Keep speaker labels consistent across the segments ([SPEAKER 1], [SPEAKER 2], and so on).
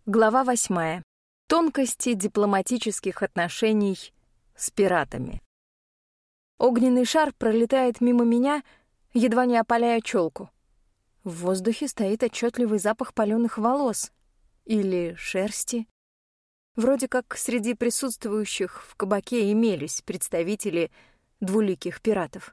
[SPEAKER 1] Глава 8. Тонкости дипломатических отношений с пиратами. Огненный шар пролетает мимо меня, едва не опаляя челку. В воздухе стоит отчетливый запах палёных волос или шерсти. Вроде как среди присутствующих в кабаке имелись представители двуликих пиратов.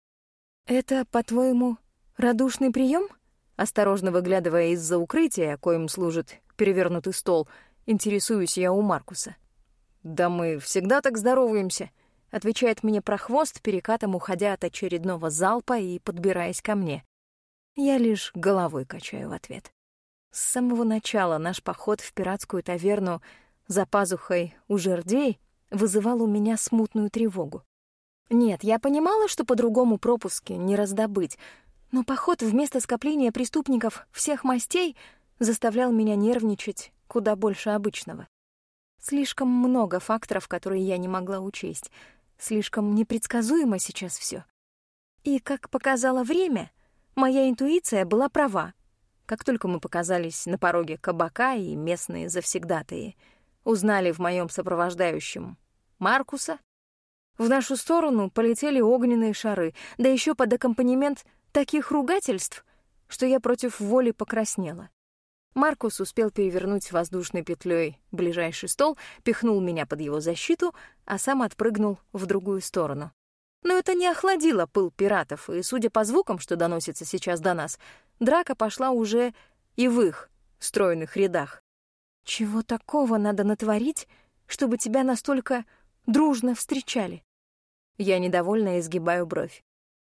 [SPEAKER 1] «Это, по-твоему, радушный прием? Осторожно выглядывая из-за укрытия, коим служит перевернутый стол, интересуюсь я у Маркуса. «Да мы всегда так здороваемся», — отвечает мне прохвост, перекатом уходя от очередного залпа и подбираясь ко мне. Я лишь головой качаю в ответ. С самого начала наш поход в пиратскую таверну за пазухой у жердей вызывал у меня смутную тревогу. Нет, я понимала, что по-другому пропуски не раздобыть, но поход в место скопления преступников всех мастей заставлял меня нервничать куда больше обычного. Слишком много факторов, которые я не могла учесть. Слишком непредсказуемо сейчас всё. И, как показало время, моя интуиция была права. Как только мы показались на пороге кабака, и местные завсегдатаи узнали в моем сопровождающем Маркуса, в нашу сторону полетели огненные шары, да еще под аккомпанемент таких ругательств, что я против воли покраснела. Маркус успел перевернуть воздушной петлей ближайший стол, пихнул меня под его защиту, а сам отпрыгнул в другую сторону. Но это не охладило пыл пиратов, и, судя по звукам, что доносится сейчас до нас, драка пошла уже и в их стройных рядах. Чего такого надо натворить, чтобы тебя настолько дружно встречали? Я недовольно изгибаю бровь.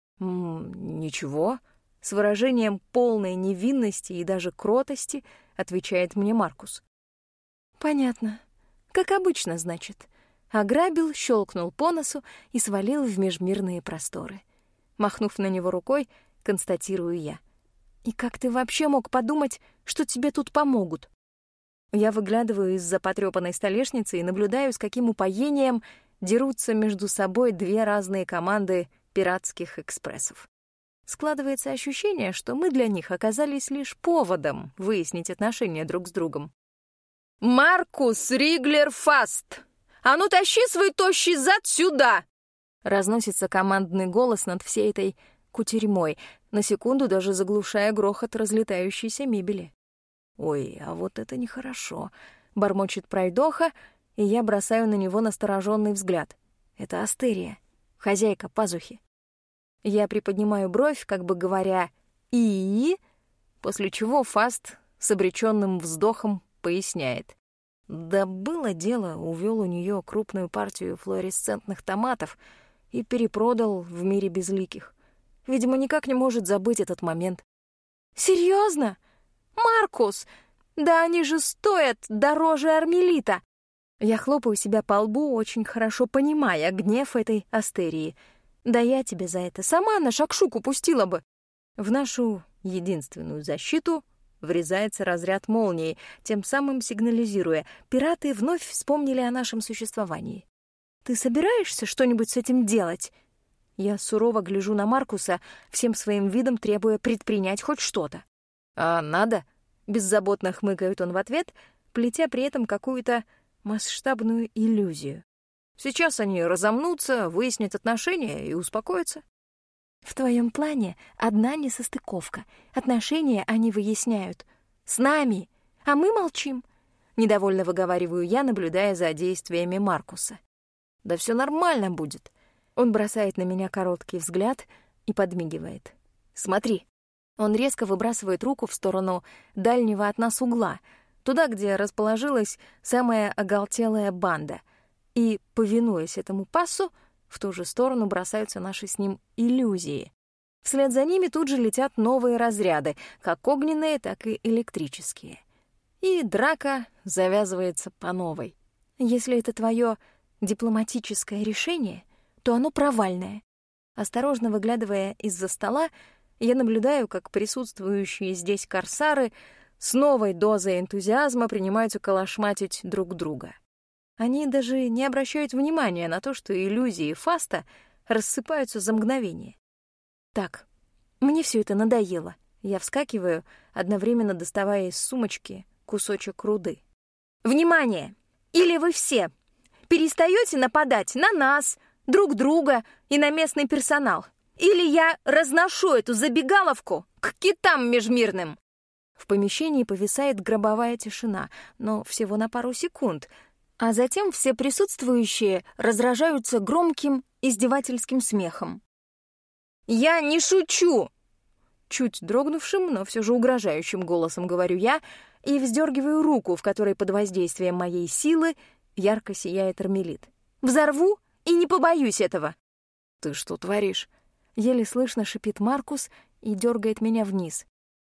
[SPEAKER 1] «Ничего», — с выражением полной невинности и даже кротости отвечает мне Маркус. «Понятно. Как обычно, значит». Ограбил, щелкнул по носу и свалил в межмирные просторы. Махнув на него рукой, констатирую я. «И как ты вообще мог подумать, что тебе тут помогут?» Я выглядываю из-за потрёпанной столешницы и наблюдаю, с каким упоением дерутся между собой две разные команды пиратских экспрессов. Складывается ощущение, что мы для них оказались лишь поводом выяснить отношения друг с другом. «Маркус Риглер Фаст! А ну тащи свой тощий зад сюда!» Разносится командный голос над всей этой кутерьмой, на секунду даже заглушая грохот разлетающейся мебели. «Ой, а вот это нехорошо», — бормочет пройдоха, и я бросаю на него настороженный взгляд. Это Астерия, хозяйка пазухи. Я приподнимаю бровь, как бы говоря «и», после чего Фаст с обречённым вздохом поясняет. Да было дело, увёл у неё крупную партию флуоресцентных томатов и перепродал в мире безликих. Видимо, никак не может забыть этот момент. «Серьёзно? Маркус! Да они же стоят дороже армелита!» Я хлопаю себя по лбу, очень хорошо понимая гнев этой Астерии. Да я тебе за это сама на шакшуку пустила бы. В нашу единственную защиту врезается разряд молнии, тем самым сигнализируя: пираты вновь вспомнили о нашем существовании. «Ты собираешься что-нибудь с этим делать?» Я сурово гляжу на Маркуса, всем своим видом требуя предпринять хоть что-то. «А надо?» — беззаботно хмыкает он в ответ, плетя при этом какую-то масштабную иллюзию. «Сейчас они разомнутся, выяснят отношения и успокоятся». «В твоем плане одна несостыковка. Отношения они выясняют с нами, а мы молчим», — недовольно выговариваю я, наблюдая за действиями Маркуса. «Да все нормально будет». Он бросает на меня короткий взгляд и подмигивает. «Смотри». Он резко выбрасывает руку в сторону дальнего от нас угла, туда, где расположилась самая оголтелая банда, и, повинуясь этому пассу, в ту же сторону бросаются наши с ним иллюзии. Вслед за ними тут же летят новые разряды, как огненные, так и электрические. И драка завязывается по новой. Если это твое дипломатическое решение, то оно провальное. Осторожно выглядывая из-за стола, я наблюдаю, как присутствующие здесь корсары с новой дозой энтузиазма принимаются калашматить друг друга. Они даже не обращают внимания на то, что иллюзии Фаста рассыпаются за мгновение. Так, мне все это надоело. Я вскакиваю, одновременно доставая из сумочки кусочек руды. Внимание! Или вы все перестаете нападать на нас, друг друга и на местный персонал. Или я разношу эту забегаловку к китам межмирным. В помещении повисает гробовая тишина, но всего на пару секунд, а затем все присутствующие разражаются громким издевательским смехом. «Я не шучу!» Чуть дрогнувшим, но все же угрожающим голосом говорю я и вздергиваю руку, в которой под воздействием моей силы ярко сияет армелит. «Взорву и не побоюсь этого!»
[SPEAKER 2] «Ты что творишь?»
[SPEAKER 1] Еле слышно шипит Маркус и дергает меня вниз.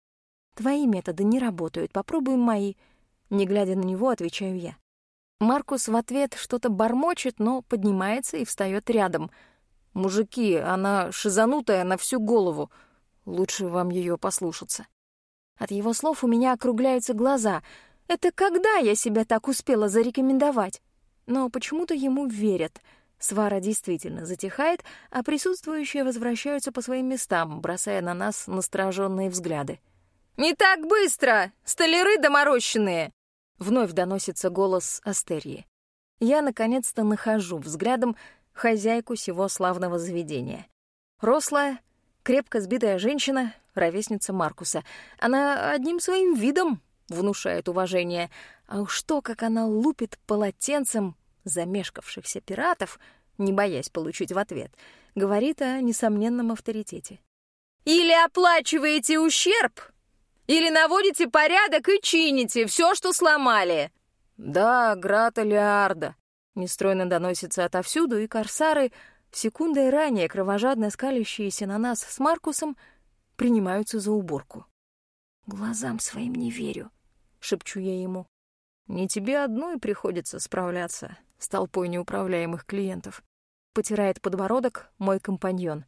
[SPEAKER 1] «Твои методы не работают, попробуем мои». Не глядя на него, отвечаю я. Маркус в ответ что-то бормочет, но поднимается и встает рядом.
[SPEAKER 2] «Мужики, она шизанутая на всю голову. Лучше вам ее послушаться».
[SPEAKER 1] От его слов у меня округляются глаза. Это когда я себя так успела зарекомендовать? Но почему-то ему верят. Свара действительно затихает, а присутствующие возвращаются по своим местам, бросая на нас настороженные взгляды. «Не так быстро! Столяры доморощенные!» Вновь доносится голос Астерии. Я наконец-то нахожу взглядом хозяйку сего славного заведения. Рослая, крепко сбитая женщина, ровесница Маркуса. Она одним своим видом внушает уважение. А уж то, как она лупит полотенцем замешкавшихся пиратов, не боясь получить в ответ, говорит о несомненном авторитете. «Или оплачиваете ущерб, или наводите порядок и чините все, что сломали».
[SPEAKER 2] «Да, Грата Леарда»,
[SPEAKER 1] — нестройно доносится отовсюду, и корсары, секундой ранее кровожадно скалящиеся на нас с Маркусом, принимаются за уборку. «Глазам своим не верю», — шепчу я ему.
[SPEAKER 2] «Не тебе одной приходится справляться с толпой неуправляемых клиентов», —
[SPEAKER 1] потирает подбородок мой компаньон.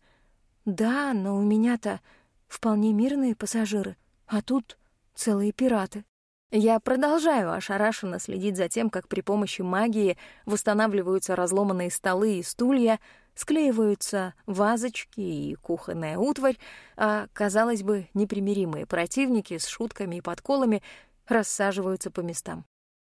[SPEAKER 1] «Да, но у меня-то вполне мирные пассажиры, а тут целые пираты». Я продолжаю ошарашенно следить за тем, как при помощи магии восстанавливаются разломанные столы и стулья, склеиваются вазочки и кухонная утварь, а, казалось бы, непримиримые противники с шутками и подколами рассаживаются по местам.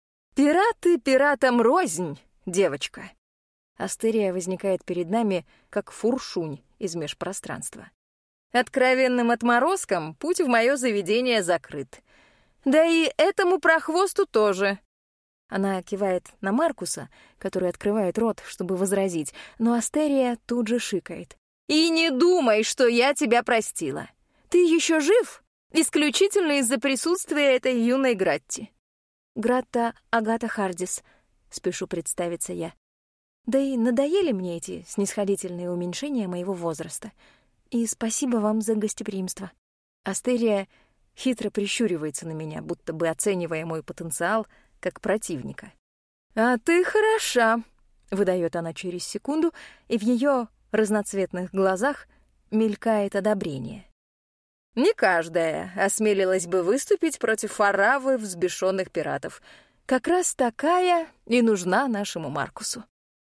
[SPEAKER 1] «Пираты пиратам рознь, девочка!» Астерия возникает перед нами, как фуршунь из межпространства. «Откровенным отморозкам путь в мое заведение закрыт. Да и этому прохвосту тоже». Она кивает на Маркуса, который открывает рот, чтобы возразить, но Астерия тут же шикает. «И не думай, что я тебя простила. Ты еще жив? Исключительно из-за присутствия этой юной Гратти». «Гратта Агата Хардис», — спешу представиться я. Да и надоели мне эти снисходительные уменьшения моего возраста. И спасибо вам за гостеприимство. Астерия хитро прищуривается на меня, будто бы оценивая мой потенциал как противника. «А ты хороша», — выдает она через секунду, и в ее разноцветных глазах мелькает одобрение. «Не каждая осмелилась бы выступить против оравы взбешенных пиратов. Как раз такая и нужна нашему Маркусу».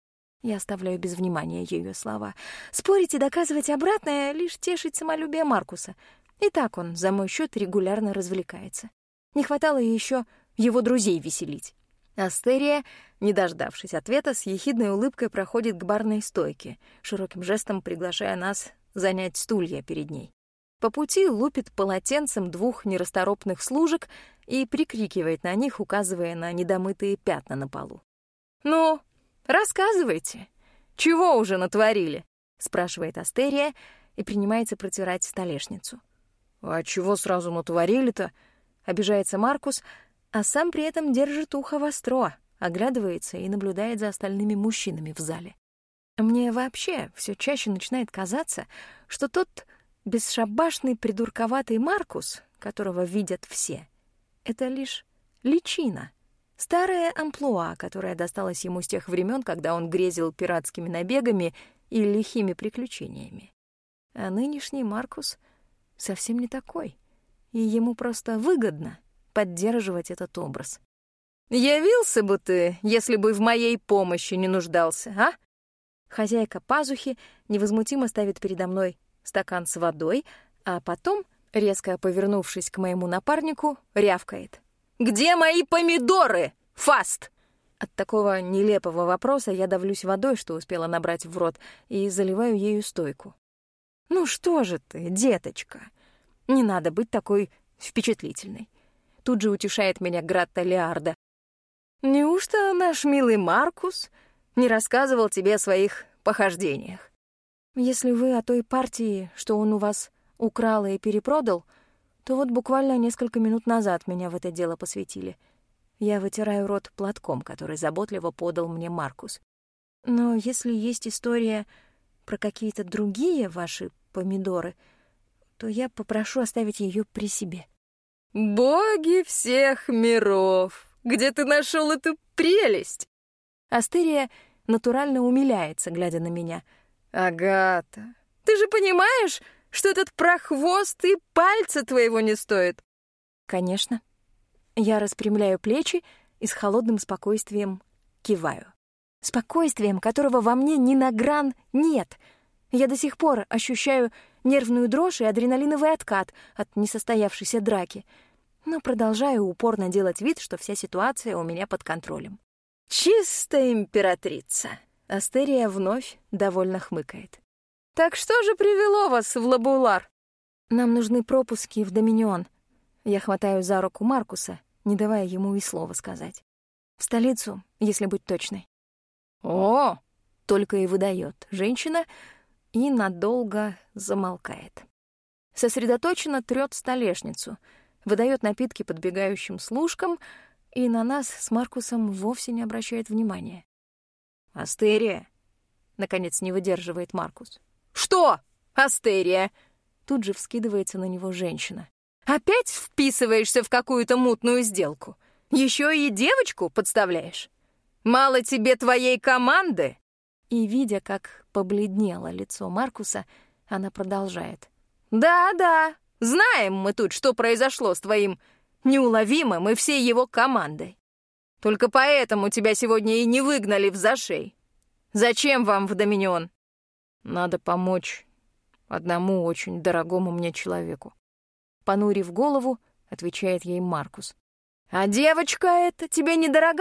[SPEAKER 1] Я оставляю без внимания ее слова. Спорить и доказывать обратное — лишь тешить самолюбие Маркуса. И так он за мой счет регулярно развлекается. Не хватало еще его друзей веселить. Астерия, не дождавшись ответа, с ехидной улыбкой проходит к барной стойке, широким жестом приглашая нас занять стулья перед ней. По пути лупит полотенцем двух нерасторопных служек и прикрикивает на них, указывая на недомытые пятна на полу. «Ну, рассказывайте, чего уже натворили?» — спрашивает Астерия и принимается протирать столешницу.
[SPEAKER 2] «А чего сразу натворили-то?»
[SPEAKER 1] — обижается Маркус, а сам при этом держит ухо востро, оглядывается и наблюдает за остальными мужчинами в зале. Мне вообще все чаще начинает казаться, что тот бесшабашный придурковатый Маркус, которого видят все, это лишь личина, старая амплуа, которая досталась ему с тех времен, когда он грезил пиратскими набегами и лихими приключениями. А нынешний Маркус совсем не такой, и ему просто выгодно поддерживать этот образ. «Явился бы ты, если бы в моей помощи не нуждался, а?» Хозяйка пазухи невозмутимо ставит передо мной стакан с водой, а потом, резко повернувшись к моему напарнику, рявкает. «Где мои помидоры,
[SPEAKER 2] Фаст!»
[SPEAKER 1] От такого нелепого вопроса я давлюсь водой, что успела набрать в рот, и заливаю ею стойку. «Ну что же ты, деточка? Не надо быть такой впечатлительной». Тут же утешает меня Гратта Леарда. «Неужто наш милый Маркус не рассказывал тебе о своих похождениях? Если вы о той партии, что он у вас украл и перепродал, то вот буквально несколько минут назад меня в это дело посвятили. Я вытираю рот платком, который заботливо подал мне Маркус. Но если есть история про какие-то другие ваши помидоры, то я попрошу оставить ее при себе».
[SPEAKER 2] «Боги всех миров! Где ты нашел эту прелесть?»
[SPEAKER 1] Астерия натурально умиляется, глядя на меня.
[SPEAKER 2] «Агата, ты же понимаешь, что этот прохвост и пальца твоего не стоит?»
[SPEAKER 1] «Конечно». Я распрямляю плечи и с холодным спокойствием киваю. Спокойствием, которого во мне ни на гран нет. Я до сих пор ощущаю нервную дрожь и адреналиновый откат от несостоявшейся драки, но продолжаю упорно делать вид, что вся ситуация у меня под контролем.
[SPEAKER 2] «Чистая императрица!»
[SPEAKER 1] Астерия вновь довольно хмыкает.
[SPEAKER 2] «Так что же привело вас в Лабулар?»
[SPEAKER 1] «Нам нужны пропуски в Доминион». Я хватаю за руку Маркуса, не давая ему и слова сказать. «В столицу, если быть точной».
[SPEAKER 2] «О!»
[SPEAKER 1] — только и выдает женщина и надолго замолкает. Сосредоточенно трёт столешницу, выдает напитки подбегающим служкам и на нас с Маркусом вовсе не обращает внимания.
[SPEAKER 2] «Астерия!»
[SPEAKER 1] — наконец не выдерживает Маркус.
[SPEAKER 2] «Что, Астерия?»
[SPEAKER 1] Тут же вскидывается на него женщина.
[SPEAKER 2] «Опять вписываешься в какую-то мутную сделку? Еще и девочку подставляешь? Мало тебе твоей команды?»
[SPEAKER 1] И, видя, как побледнело лицо Маркуса, она продолжает.
[SPEAKER 2] «Да-да, знаем мы тут, что произошло с твоим неуловимым и всей его командой. Только поэтому тебя сегодня и не выгнали в зашей. Зачем вам в Доминион?»
[SPEAKER 1] «Надо помочь одному очень дорогому мне человеку». Понурив голову, отвечает ей Маркус.
[SPEAKER 2] «А девочка эта тебе недорога?»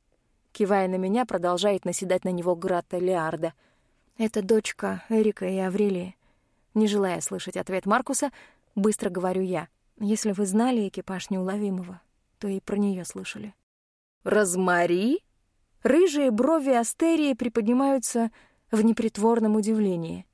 [SPEAKER 1] Кивая на меня, продолжает наседать на него Гратта Леарда. «Это дочка Эрика и Аврелии». Не желая слышать ответ Маркуса, быстро говорю я. «Если вы знали экипаж неуловимого, то и про нее слышали».
[SPEAKER 2] «Розмари?»
[SPEAKER 1] Рыжие брови Астерии приподнимаются в непритворном удивлении.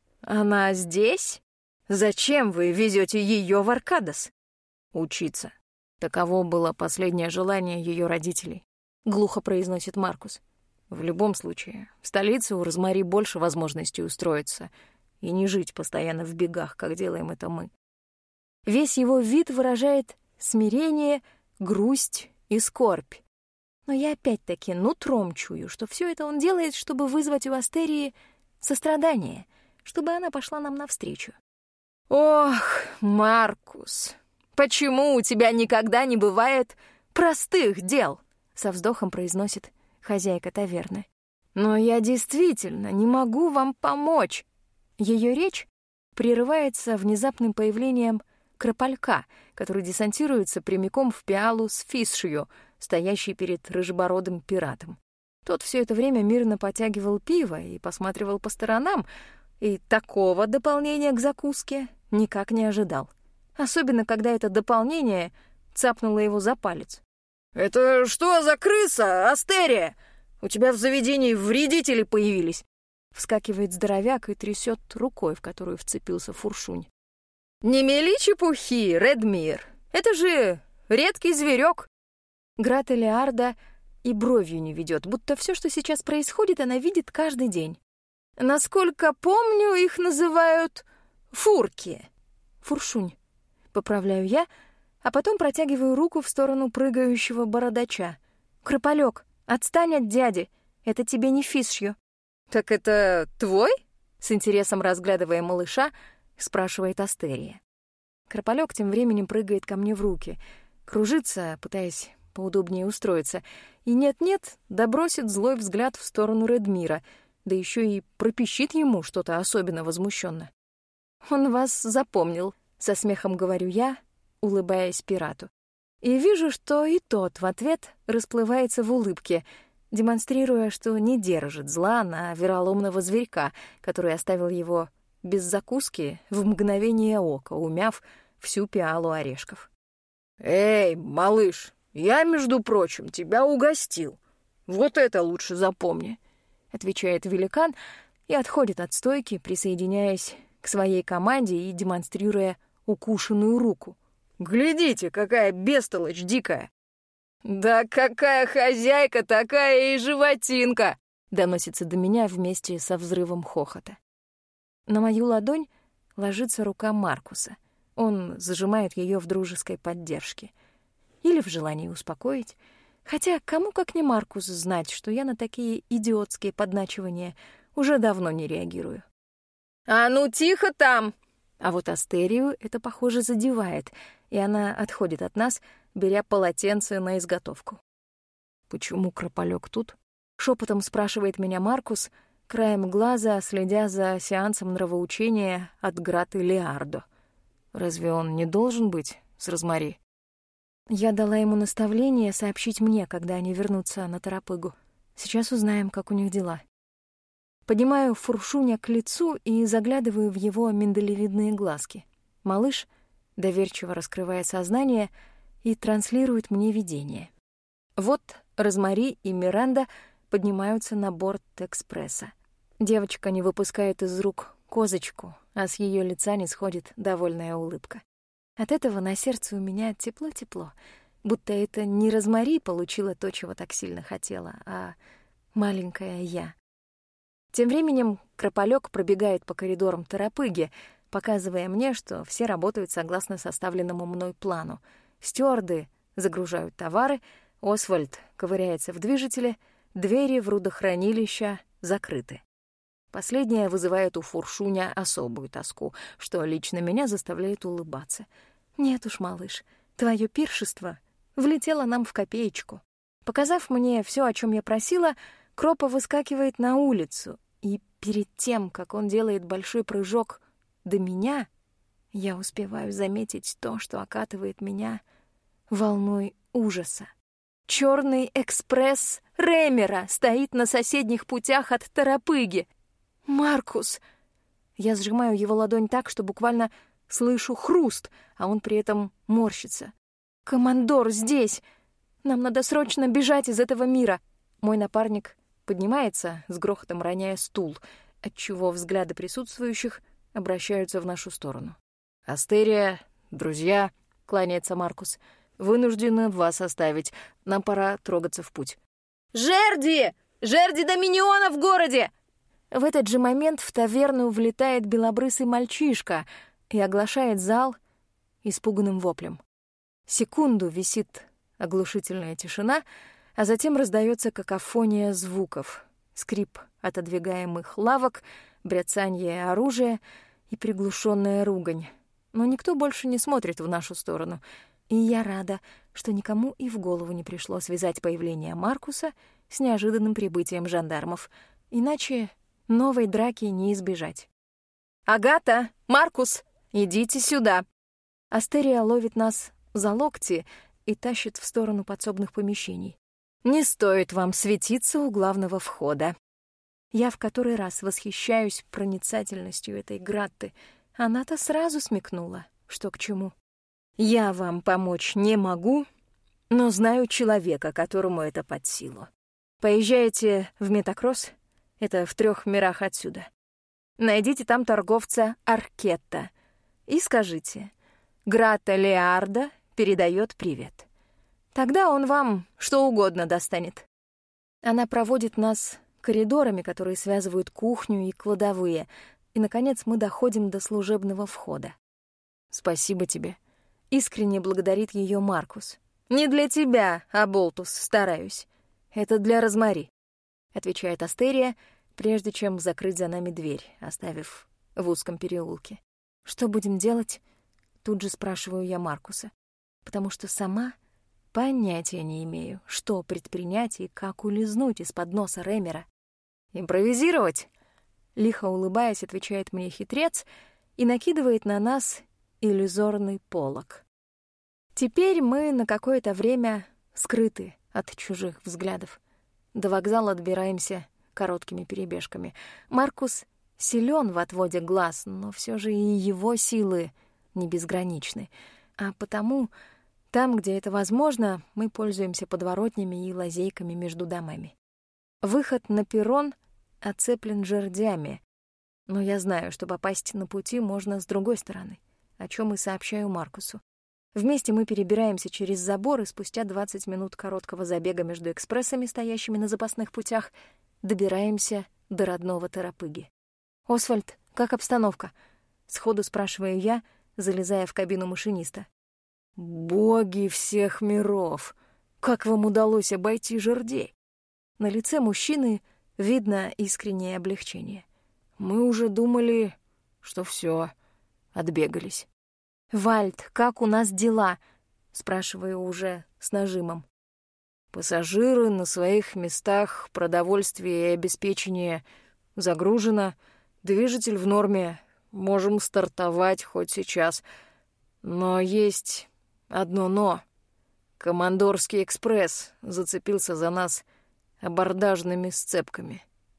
[SPEAKER 2] «Она здесь? Зачем вы везете ее в Аркадос?»
[SPEAKER 1] «Учиться. Таково было последнее желание ее родителей», — глухо произносит Маркус. «В любом случае, в столице у Розмари больше возможностей устроиться и не жить постоянно в бегах, как делаем это мы». Весь его вид выражает смирение, грусть и скорбь. Но я опять-таки нутром чую, что все это он делает, чтобы вызвать у Астерии сострадание, чтобы она пошла нам навстречу.
[SPEAKER 2] «Ох, Маркус, почему у тебя никогда не бывает простых дел?»
[SPEAKER 1] — со вздохом произносит хозяйка таверны. «Но я действительно не могу вам помочь». Ее речь прерывается внезапным появлением Кропалька, который десантируется прямиком в пиалу с фисшью, стоящей перед рыжебородым пиратом. Тот все это время мирно потягивал пиво и посматривал по сторонам, и такого дополнения к закуске никак не ожидал. Особенно, когда это дополнение цапнуло его за палец.
[SPEAKER 2] «Это что за крыса, Астерия? У тебя в заведении вредители появились!»
[SPEAKER 1] Вскакивает здоровяк и трясет рукой, в которую вцепился Фуршунь.
[SPEAKER 2] «Не мели чепухи, Редмир! Это же редкий зверек!»
[SPEAKER 1] Гратта Леарда и бровью не ведет, будто все, что сейчас происходит, она видит каждый день.
[SPEAKER 2] «Насколько помню, их называют фурки».
[SPEAKER 1] «Фуршунь», — поправляю я, а потом протягиваю руку в сторону прыгающего бородача. «Крополёк, отстань от дяди, это тебе не фисшью».
[SPEAKER 2] «Так это твой?»
[SPEAKER 1] — с интересом разглядывая малыша, спрашивает Астерия. Крополёк тем временем прыгает ко мне в руки, кружится, пытаясь поудобнее устроиться, и нет-нет, добросит злой взгляд в сторону Редмира, да еще и пропищит ему что-то особенно возмущенно. «Он вас запомнил», — со смехом говорю я, улыбаясь пирату. И вижу, что и тот в ответ расплывается в улыбке, демонстрируя, что не держит зла на вероломного зверька, который оставил его без закуски в мгновение ока, умяв всю пиалу орешков.
[SPEAKER 2] «Эй, малыш, я, между прочим, тебя угостил. Вот это лучше запомни», — отвечает великан и отходит от стойки, присоединяясь к своей команде и демонстрируя укушенную руку. «Глядите, какая бестолочь дикая!» «Да какая хозяйка, такая и животинка!» — доносится до меня вместе со взрывом хохота.
[SPEAKER 1] На мою ладонь ложится рука Маркуса. Он зажимает ее в дружеской поддержке. Или в желании успокоить. Хотя кому как не Маркус знать, что я на такие идиотские подначивания уже давно не реагирую.
[SPEAKER 2] «А ну тихо там!»
[SPEAKER 1] А вот Астерию это, похоже, задевает, и она отходит от нас, беря полотенце на изготовку. «Почему Крополёк тут?» — шепотом спрашивает меня Маркус, краем глаза следя за сеансом нравоучения от Граты Леардо. «Разве он не должен быть с Розмари?» Я дала ему наставление сообщить мне, когда они вернутся на Торопыгу. Сейчас узнаем, как у них дела. Поднимаю Фуршуня к лицу и заглядываю в его миндалевидные глазки. Малыш доверчиво раскрывает сознание и транслирует мне видение. Вот Розмари и Миранда поднимаются на борт экспресса. Девочка не выпускает из рук козочку, а с ее лица не сходит довольная улыбка. От этого на сердце у меня тепло-тепло, будто это не Розмари получила то, чего так сильно хотела, а маленькая я. Тем временем Крополёк пробегает по коридорам Торопыги, показывая мне, что все работают согласно составленному мной плану. Стюарды загружают товары, Освальд ковыряется в движителе, двери в рудохранилища закрыты. Последнее вызывает у Фуршуня особую тоску, что лично меня заставляет улыбаться. Нет уж, малыш, твое пиршество влетело нам в копеечку. Показав мне все, о чем я просила, Кропа выскакивает на улицу, и перед тем, как он делает большой прыжок до меня, я успеваю заметить то, что окатывает меня волной ужаса. Черный экспресс Ремера стоит на соседних путях от Торопыги. «Маркус!» Я сжимаю его ладонь так, что буквально слышу хруст, а он при этом морщится. «Командор здесь! Нам надо срочно бежать из этого мира!» Мой напарник поднимается, с грохотом роняя стул, отчего взгляды присутствующих обращаются в нашу сторону.
[SPEAKER 2] «Астерия, друзья», — кланяется Маркус, — «вынуждены вас оставить. Нам пора трогаться в путь».
[SPEAKER 1] «Жерди! Жерди Доминиона в городе!» В этот же момент в таверну влетает белобрысый мальчишка и оглашает зал испуганным воплем. Секунду висит оглушительная тишина, а затем раздается какофония звуков, скрип отодвигаемых лавок, бряцанье оружия и приглушенная ругань. Но никто больше не смотрит в нашу сторону, и я рада, что никому и в голову не пришло связать появление Маркуса с неожиданным прибытием жандармов, иначе новой драки не избежать. «Агата! Маркус! Идите сюда!» Астерия ловит нас за локти и тащит в сторону подсобных помещений. «Не стоит вам светиться у главного входа». Я в который раз восхищаюсь проницательностью этой Гратты. Она-то сразу смекнула, что к чему. «Я вам помочь не могу, но знаю человека, которому это под силу. Поезжайте в Метакросс, это в 3 мирах отсюда. Найдите там торговца Аркетта и скажите: Грата Леарда передает привет. Тогда он вам что угодно достанет». Она проводит нас коридорами, которые связывают кухню и кладовые, и, наконец, мы доходим до служебного входа.
[SPEAKER 2] «Спасибо тебе»,
[SPEAKER 1] — искренне благодарит ее Маркус. «Не для тебя, Аболтус, стараюсь. Это для Розмари», — отвечает Астерия, прежде чем закрыть за нами дверь, оставив в узком переулке. «Что будем делать?» — тут же спрашиваю я Маркуса, потому что сама понятия не имею, что предпринять и как улизнуть из-под носа Ремера.
[SPEAKER 2] «Импровизировать?»
[SPEAKER 1] — лихо улыбаясь, отвечает мне хитрец и накидывает на нас иллюзорный полог. Теперь мы на какое-то время скрыты от чужих взглядов. До вокзала добираемся короткими перебежками. Маркус силен в отводе глаз, но все же и его силы не безграничны. А потому там, где это возможно, мы пользуемся подворотнями и лазейками между домами. Выход на перрон оцеплен жердями, но я знаю, что попасть на пути можно с другой стороны, о чем и сообщаю Маркусу. Вместе мы перебираемся через забор, и спустя 20 минут короткого забега между экспрессами, стоящими на запасных путях, добираемся до родного Торопыги. «Освальд, как обстановка?» — сходу спрашиваю я, залезая в кабину машиниста.
[SPEAKER 2] «Боги всех миров! Как вам удалось обойти жердей?»
[SPEAKER 1] На лице мужчины видно искреннее облегчение.
[SPEAKER 2] «Мы уже думали, что все, отбегались».
[SPEAKER 1] «Вальд, как у нас дела?» — спрашиваю уже с нажимом.
[SPEAKER 2] «Пассажиры на своих местах, продовольствие и обеспечение загружено, движитель в норме, можем стартовать хоть сейчас. Но есть одно «но». Командорский экспресс зацепился за нас абордажными сцепками».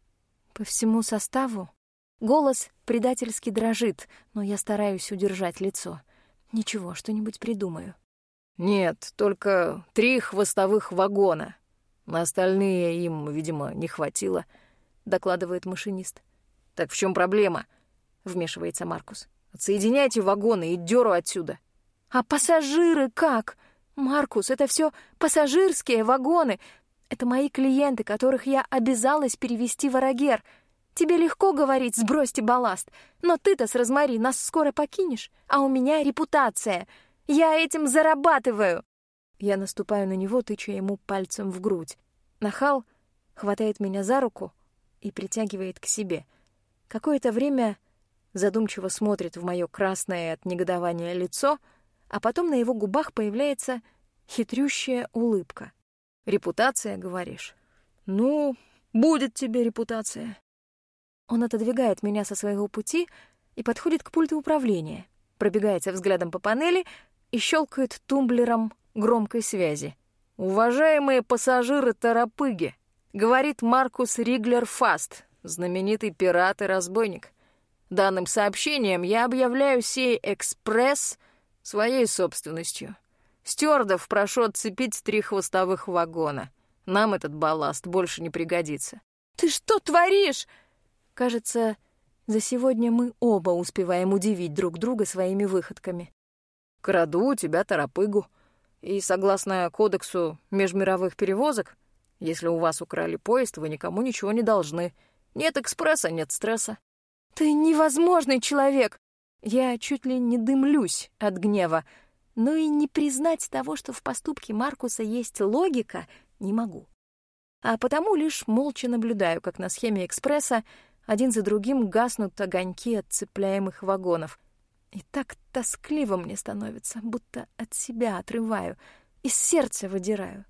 [SPEAKER 1] По всему составу голос предательски дрожит, но я стараюсь удержать лицо. Ничего, что-нибудь придумаю.
[SPEAKER 2] «Нет, только 3 хвостовых вагона. На остальные им, видимо, не хватило», — докладывает машинист. «Так в чем проблема?» — вмешивается Маркус. «Отсоединяйте вагоны и дёру отсюда».
[SPEAKER 1] «А пассажиры как? Маркус, это все пассажирские вагоны. Это мои клиенты, которых я обязалась перевести в Арагер. Тебе легко говорить, сбросьте балласт. Но ты-то с Розмари нас скоро покинешь, а у меня репутация. Я этим зарабатываю». Я наступаю на него, тыча ему пальцем в грудь. Нахал хватает меня за руку и притягивает к себе. Какое-то время задумчиво смотрит в моё красное от негодования лицо, а потом на его губах появляется хитрющая улыбка. «Репутация, говоришь? Ну, будет тебе репутация». Он отодвигает меня со своего пути и подходит к пульту управления, пробегается взглядом по панели и щелкает тумблером громкой связи.
[SPEAKER 2] «Уважаемые пассажиры Торопыги», — говорит Маркус Риглер-Фаст, знаменитый пират и разбойник. «Данным сообщением я объявляю сей экспресс своей собственностью. Стюардов прошу отцепить 3 хвостовых вагона. Нам этот балласт больше не пригодится».
[SPEAKER 1] «Ты что творишь?» Кажется, за сегодня мы оба успеваем удивить друг друга своими выходками.
[SPEAKER 2] «Краду у тебя Торопыгу. И согласно кодексу межмировых перевозок, если у вас украли поезд, вы никому ничего не должны. Нет экспресса, нет стресса».
[SPEAKER 1] «Ты невозможный человек!» Я чуть ли не дымлюсь от гнева, но и не признать того, что в поступке Маркуса есть логика, не могу. А потому лишь молча наблюдаю, как на схеме экспресса один за другим гаснут огоньки отцепляемых вагонов. И так тоскливо мне становится, будто от себя отрываю, из сердца выдираю.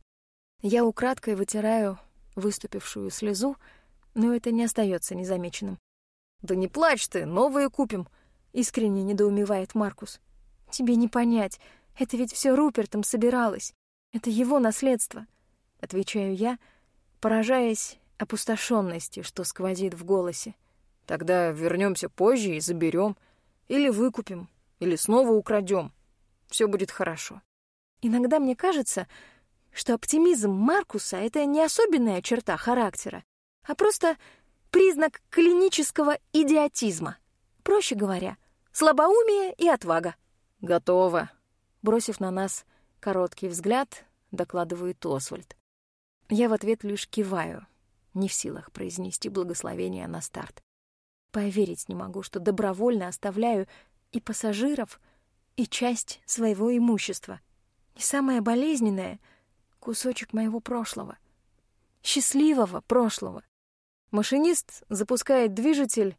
[SPEAKER 1] Я украдкой вытираю выступившую слезу, но это не остается незамеченным.
[SPEAKER 2] «Да не плачь ты, новые купим», —
[SPEAKER 1] искренне недоумевает Маркус. «Тебе не понять, это ведь все Рупертом собиралось. Это его наследство», — отвечаю я, поражаясь опустошенности, что сквозит в голосе.
[SPEAKER 2] «Тогда вернемся позже и заберем, или выкупим, или снова украдем. Все будет хорошо».
[SPEAKER 1] Иногда мне кажется, что оптимизм Маркуса — это не особенная черта характера, а просто признак клинического идиотизма. Проще говоря, слабоумие и отвага.
[SPEAKER 2] «Готово»,
[SPEAKER 1] — бросив на нас короткий взгляд, докладывает Освальд. Я в ответ лишь киваю, не в силах произнести благословение на старт. Поверить не могу, что добровольно оставляю и пассажиров, и часть своего имущества. И самое болезненное — кусочек моего прошлого. Счастливого прошлого. Машинист запускает движитель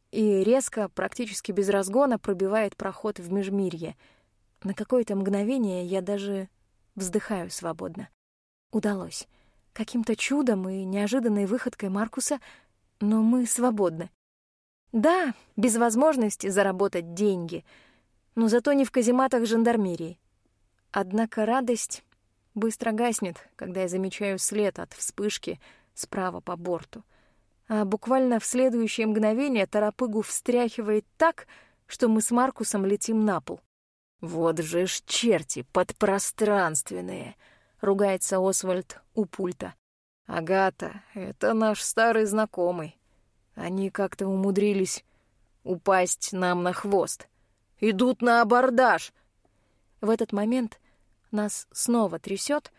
[SPEAKER 1] и резко, практически без разгона, пробивает проход в межмирье. На какое-то мгновение я даже вздыхаю свободно. Удалось. Каким-то чудом и неожиданной выходкой Маркуса, но мы свободны. Да, без возможности заработать деньги, но зато не в казематах жандармерии. Однако радость быстро гаснет, когда я замечаю след от вспышки справа по борту. А буквально в следующее мгновение торопыгу встряхивает так, что мы с Маркусом летим на пол.
[SPEAKER 2] «Вот же ж черти подпространственные!» — ругается Освальд у пульта. «Агата, это наш старый знакомый. Они как-то умудрились упасть нам на хвост. Идут на абордаж!»
[SPEAKER 1] В этот момент нас снова трясет.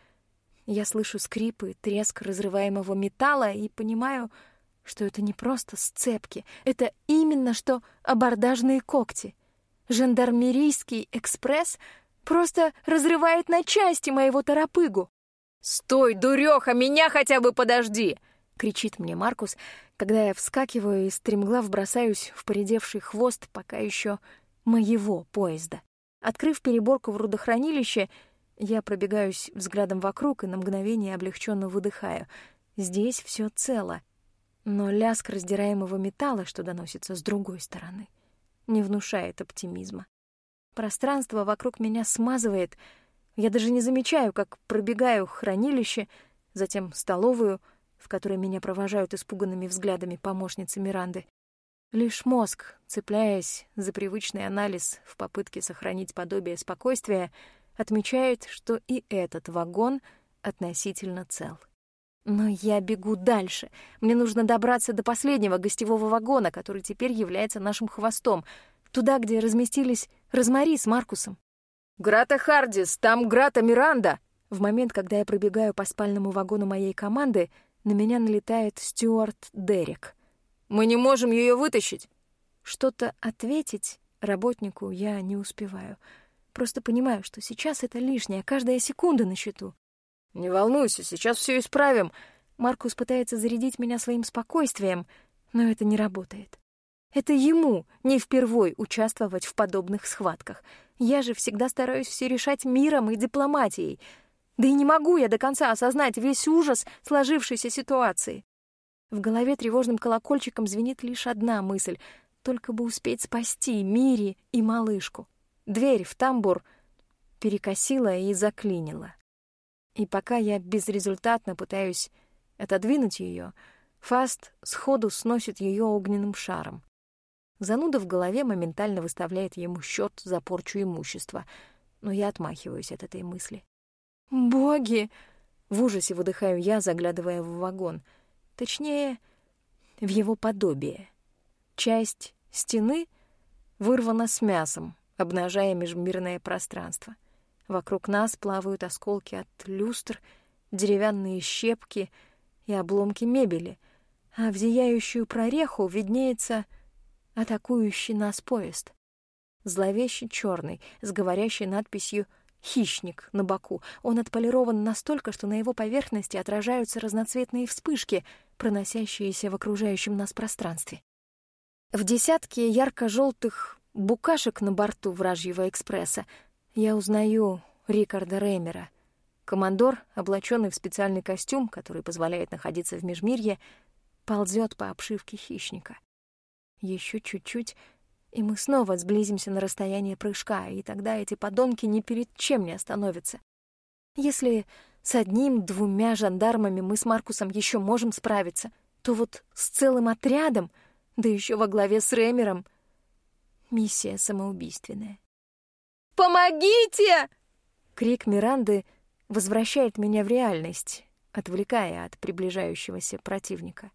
[SPEAKER 1] Я слышу скрип и треск разрываемого металла и понимаю, что это не просто сцепки, это именно что абордажные когти. Жандармерийский экспресс просто разрывает на части моего торопыгу.
[SPEAKER 2] «Стой, дурёха, меня хотя бы подожди!»
[SPEAKER 1] — кричит мне Маркус, когда я вскакиваю и стремглав бросаюсь в поредевший хвост пока еще моего поезда. Открыв переборку в рудохранилище, я пробегаюсь взглядом вокруг и на мгновение облегченно выдыхаю. Здесь все цело. Но лязг раздираемого металла, что доносится с другой стороны, не внушает оптимизма. Пространство вокруг меня смазывает. Я даже не замечаю, как пробегаю хранилище, затем столовую, в которой меня провожают испуганными взглядами помощницы Миранды. Лишь мозг, цепляясь за привычный анализ в попытке сохранить подобие спокойствия, отмечает, что и этот вагон относительно цел. Но я бегу дальше. Мне нужно добраться до последнего гостевого вагона, который теперь является нашим хвостом, туда, где разместились Розмари с Маркусом.
[SPEAKER 2] «Грата Хардис, там Грата Миранда!»
[SPEAKER 1] В момент, когда я пробегаю по спальному вагону моей команды, на меня налетает стюард Дерек.
[SPEAKER 2] «Мы не можем ее вытащить!»
[SPEAKER 1] Что-то ответить работнику я не успеваю. Просто понимаю, что сейчас это лишнее, каждая секунда на счету.
[SPEAKER 2] «Не волнуйся, сейчас все исправим!»
[SPEAKER 1] Маркус пытается зарядить меня своим спокойствием, но это не работает. Это ему не впервой участвовать в подобных схватках. Я же всегда стараюсь все решать миром и дипломатией. Да и не могу я до конца осознать весь ужас сложившейся ситуации. В голове тревожным колокольчиком звенит лишь одна мысль — только бы успеть спасти Мири и малышку. Дверь в тамбур перекосила и заклинила. И пока я безрезультатно пытаюсь отодвинуть ее, Фаст сходу сносит ее огненным шаром. Зануда в голове моментально выставляет ему счет за порчу имущества, но я отмахиваюсь от этой мысли. «Боги!» — в ужасе выдыхаю я, заглядывая в вагон. Точнее, в его подобие. Часть стены вырвана с мясом, обнажая межмирное пространство. Вокруг нас плавают осколки от люстр, деревянные щепки и обломки мебели, а в зияющую прореху виднеется атакующий нас поезд. Зловещий черный, с говорящей надписью «Хищник» на боку. Он отполирован настолько, что на его поверхности отражаются разноцветные вспышки, проносящиеся в окружающем нас пространстве. В десятке ярко-желтых букашек на борту вражьего экспресса я узнаю Рикарда Ремера. Командор, облаченный в специальный костюм, который позволяет находиться в межмирье, ползет по обшивке хищника. Еще чуть-чуть, и мы снова сблизимся на расстояние прыжка, и тогда эти подонки ни перед чем не остановятся. Если с одним-двумя жандармами мы с Маркусом еще можем справиться, то вот с целым отрядом, да еще во главе с Ремером, миссия самоубийственная.
[SPEAKER 2] «Помогите!»
[SPEAKER 1] Крик Миранды возвращает меня в реальность, отвлекая от приближающегося противника.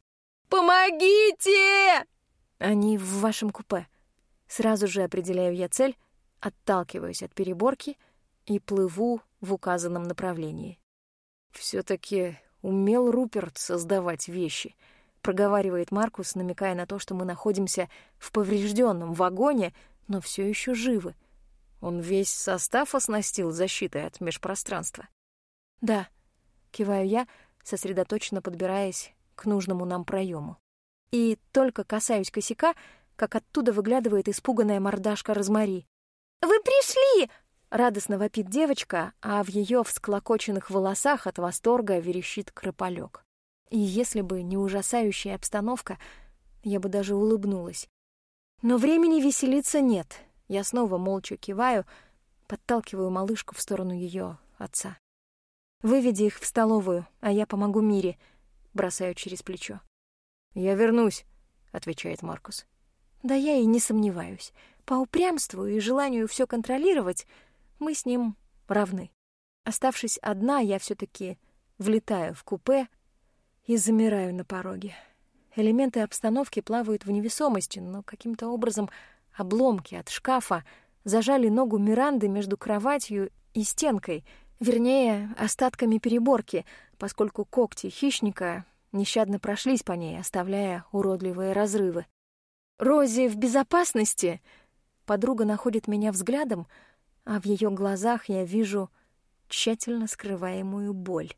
[SPEAKER 2] «Помогите!»
[SPEAKER 1] Они в вашем купе. Сразу же определяю я цель, отталкиваюсь от переборки и плыву в указанном направлении.
[SPEAKER 2] «Все-таки умел Руперт создавать вещи», — проговаривает Маркус, намекая на то, что мы находимся в поврежденном вагоне, но все еще живы. Он весь состав оснастил защитой от межпространства.
[SPEAKER 1] «Да», — киваю я, сосредоточенно подбираясь к нужному нам проему. И только касаюсь косяка, как оттуда выглядывает испуганная мордашка Розмари. «Вы пришли!» — радостно вопит девочка, а в ее всклокоченных волосах от восторга верещит крополёк. И если бы не ужасающая обстановка, я бы даже улыбнулась. Но времени веселиться нет. Я снова молча киваю, Подталкиваю малышку в сторону ее отца. «Выведи их в столовую, а я помогу Мире», — бросаю через плечо. «Я вернусь», — отвечает Маркус. Да я и не сомневаюсь. По упрямству и желанию все контролировать мы с ним равны. Оставшись одна, я все-таки влетаю в купе и замираю на пороге. Элементы обстановки плавают в невесомости, но каким-то образом обломки от шкафа зажали ногу Миранды между кроватью и стенкой, вернее, остатками переборки, поскольку когти хищника нещадно прошлись по ней, оставляя уродливые разрывы. «Рози в безопасности?» Подруга находит меня взглядом, а в ее глазах я вижу тщательно скрываемую боль.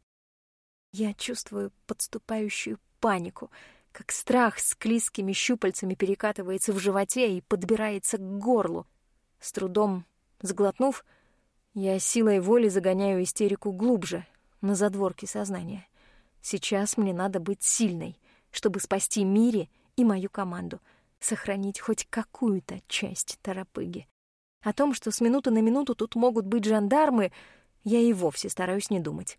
[SPEAKER 1] Я чувствую подступающую панику, как страх с склизкими щупальцами перекатывается в животе и подбирается к горлу. С трудом сглотнув, я силой воли загоняю истерику глубже, на задворки сознания. Сейчас мне надо быть сильной, чтобы спасти Мири и мою команду, сохранить хоть какую-то часть торопыги. О том, что с минуты на минуту тут могут быть жандармы, я и вовсе стараюсь не думать.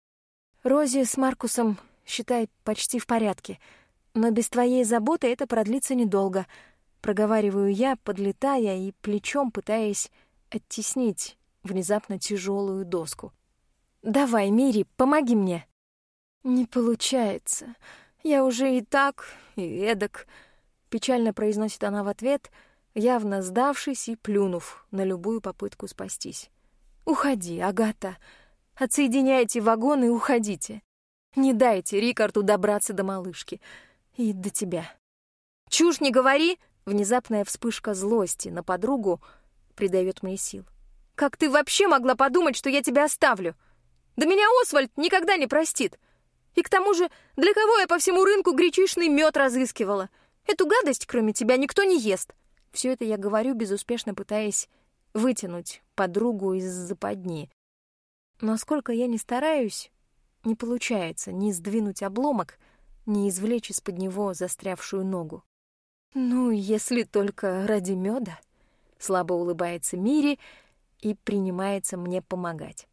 [SPEAKER 1] Рози с Маркусом, считай, почти в порядке, но без твоей заботы это продлится недолго, проговариваю я, подлетая и плечом пытаясь оттеснить внезапно тяжелую доску. «Давай, Мири, помоги мне!» «Не получается. Я уже и так, и эдак», — печально произносит она в ответ, явно сдавшись и плюнув на любую попытку спастись. «Уходи, Агата. Отсоединяйте вагон и уходите. Не дайте Рикарду добраться до малышки. И до тебя». «Чушь не говори!» Внезапная вспышка злости на подругу придает мне сил. «Как ты вообще могла подумать, что я тебя оставлю? Да меня Освальд никогда не простит. И к тому же, для кого я по всему рынку гречишный мед разыскивала? Эту гадость, кроме тебя, никто не ест». Все это я говорю, безуспешно пытаясь вытянуть подругу из западни. Но сколько я ни стараюсь, не получается ни сдвинуть обломок, ни извлечь из-под него застрявшую ногу. «Ну, если только ради меда», — слабо улыбается Мири и принимается мне помогать.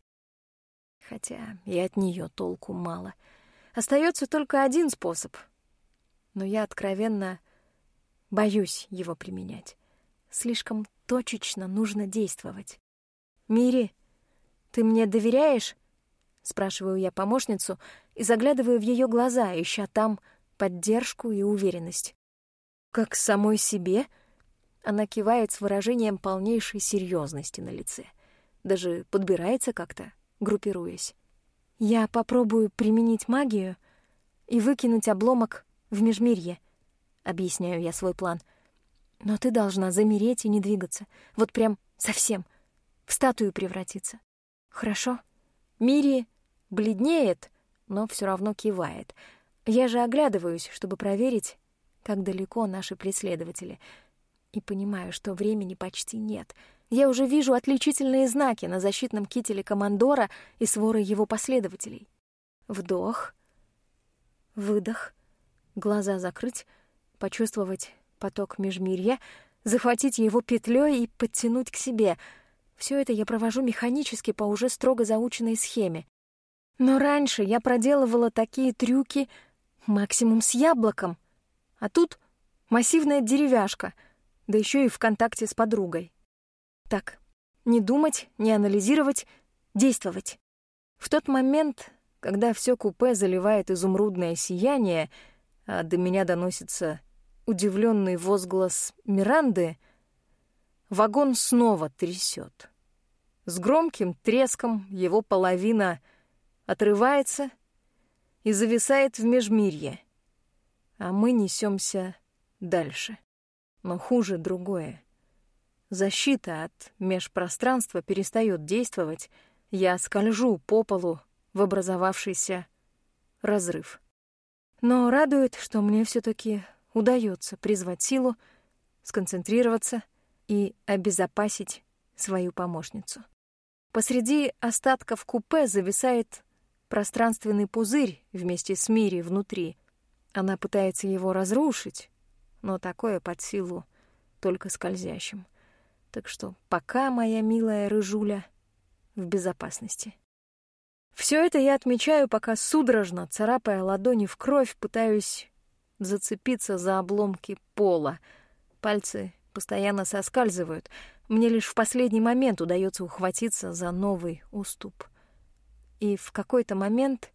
[SPEAKER 1] Хотя и от нее толку мало. Остается только один способ, но я откровенно боюсь его применять. Слишком точечно нужно действовать. «Мири, ты мне доверяешь?» — спрашиваю я помощницу и заглядываю в ее глаза, ища там поддержку и уверенность. «Как самой себе?» Она кивает с выражением полнейшей серьезности на лице. Даже подбирается как-то, группируясь. «Я попробую применить магию и выкинуть обломок в межмирье», — объясняю я свой план. «Но ты должна замереть и не двигаться. Вот прям совсем. В статую превратиться. Хорошо?» Мири бледнеет, но все равно кивает. Я же оглядываюсь, чтобы проверить, как далеко наши преследователи. И понимаю, что времени почти нет. Я уже вижу отличительные знаки на защитном кителе командора и своры его последователей. Вдох, выдох, глаза закрыть, почувствовать поток межмирья, захватить его петлей и подтянуть к себе. Все это я провожу механически по уже строго заученной схеме. Но раньше я проделывала такие трюки максимум с яблоком. А тут массивная деревяшка, да еще и в контакте с подругой. Так, не думать, не анализировать, действовать. В тот момент, когда все купе заливает изумрудное сияние, а до меня доносится удивленный возглас Миранды, вагон снова трясет. С громким треском его половина отрывается и зависает в межмирье, а мы несемся дальше. Но хуже другое. Защита от межпространства перестает действовать, я скольжу по полу в образовавшийся разрыв. Но радует, что мне все-таки удается призвать силу, сконцентрироваться и обезопасить свою помощницу. Посреди остатков купе зависает пространственный пузырь вместе с Мири внутри. Она пытается его разрушить, но такое под силу только скользящим. Так что пока моя милая рыжуля в безопасности. Все это я отмечаю, пока судорожно, царапая ладони в кровь, пытаюсь зацепиться за обломки пола. Пальцы постоянно соскальзывают. Мне лишь в последний момент удается ухватиться за новый уступ. И в какой-то момент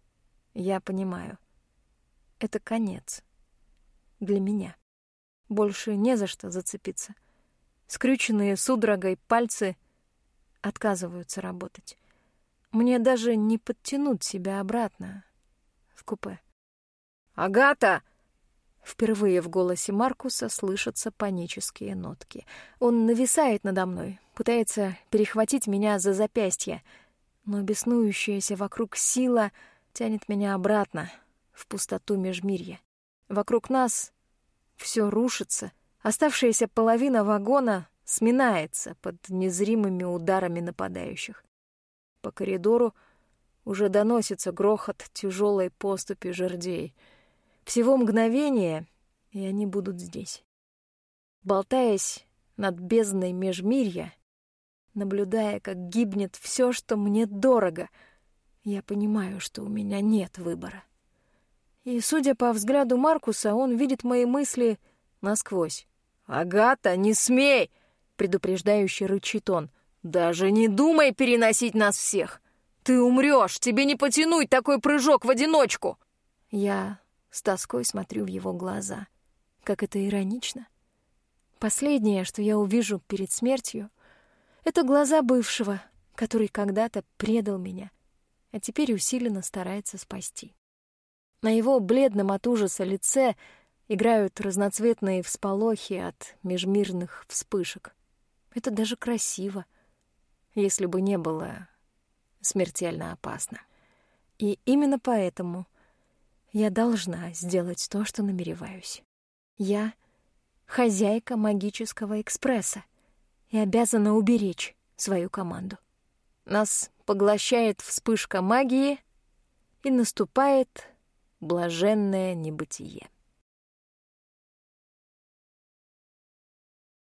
[SPEAKER 1] я понимаю, это конец. Для меня. Больше не за что зацепиться. Скрюченные судорогой пальцы отказываются работать. Мне даже не подтянуть себя обратно в купе.
[SPEAKER 2] «Агата!»
[SPEAKER 1] Впервые в голосе Маркуса слышатся панические нотки. Он нависает надо мной, пытается перехватить меня за запястье, но беснующаяся вокруг сила тянет меня обратно, в пустоту межмирья. Вокруг нас все рушится, оставшаяся половина вагона сминается под незримыми ударами нападающих. По коридору уже доносится грохот тяжелой поступи жердей. Всего мгновение, и они будут здесь. Болтаясь над бездной межмирья, наблюдая, как гибнет все, что мне дорого, я понимаю, что у меня нет выбора. И, судя по взгляду Маркуса, он видит мои мысли насквозь.
[SPEAKER 2] «Агата, не смей!» — предупреждающе рычит он. «Даже не думай переносить нас всех! Ты умрешь, тебе не потянуть такой прыжок в одиночку!»
[SPEAKER 1] Я с тоской смотрю в его глаза. Как это иронично. Последнее, что я увижу перед смертью, это глаза бывшего, который когда-то предал меня, а теперь усиленно старается спасти. На его бледном от ужаса лице играют разноцветные всполохи от межмирных вспышек. Это даже красиво, если бы не было смертельно опасно. И именно поэтому я должна сделать то, что намереваюсь. Я хозяйка магического экспресса и обязана уберечь свою команду. Нас поглощает вспышка магии, и наступает блаженное небытие.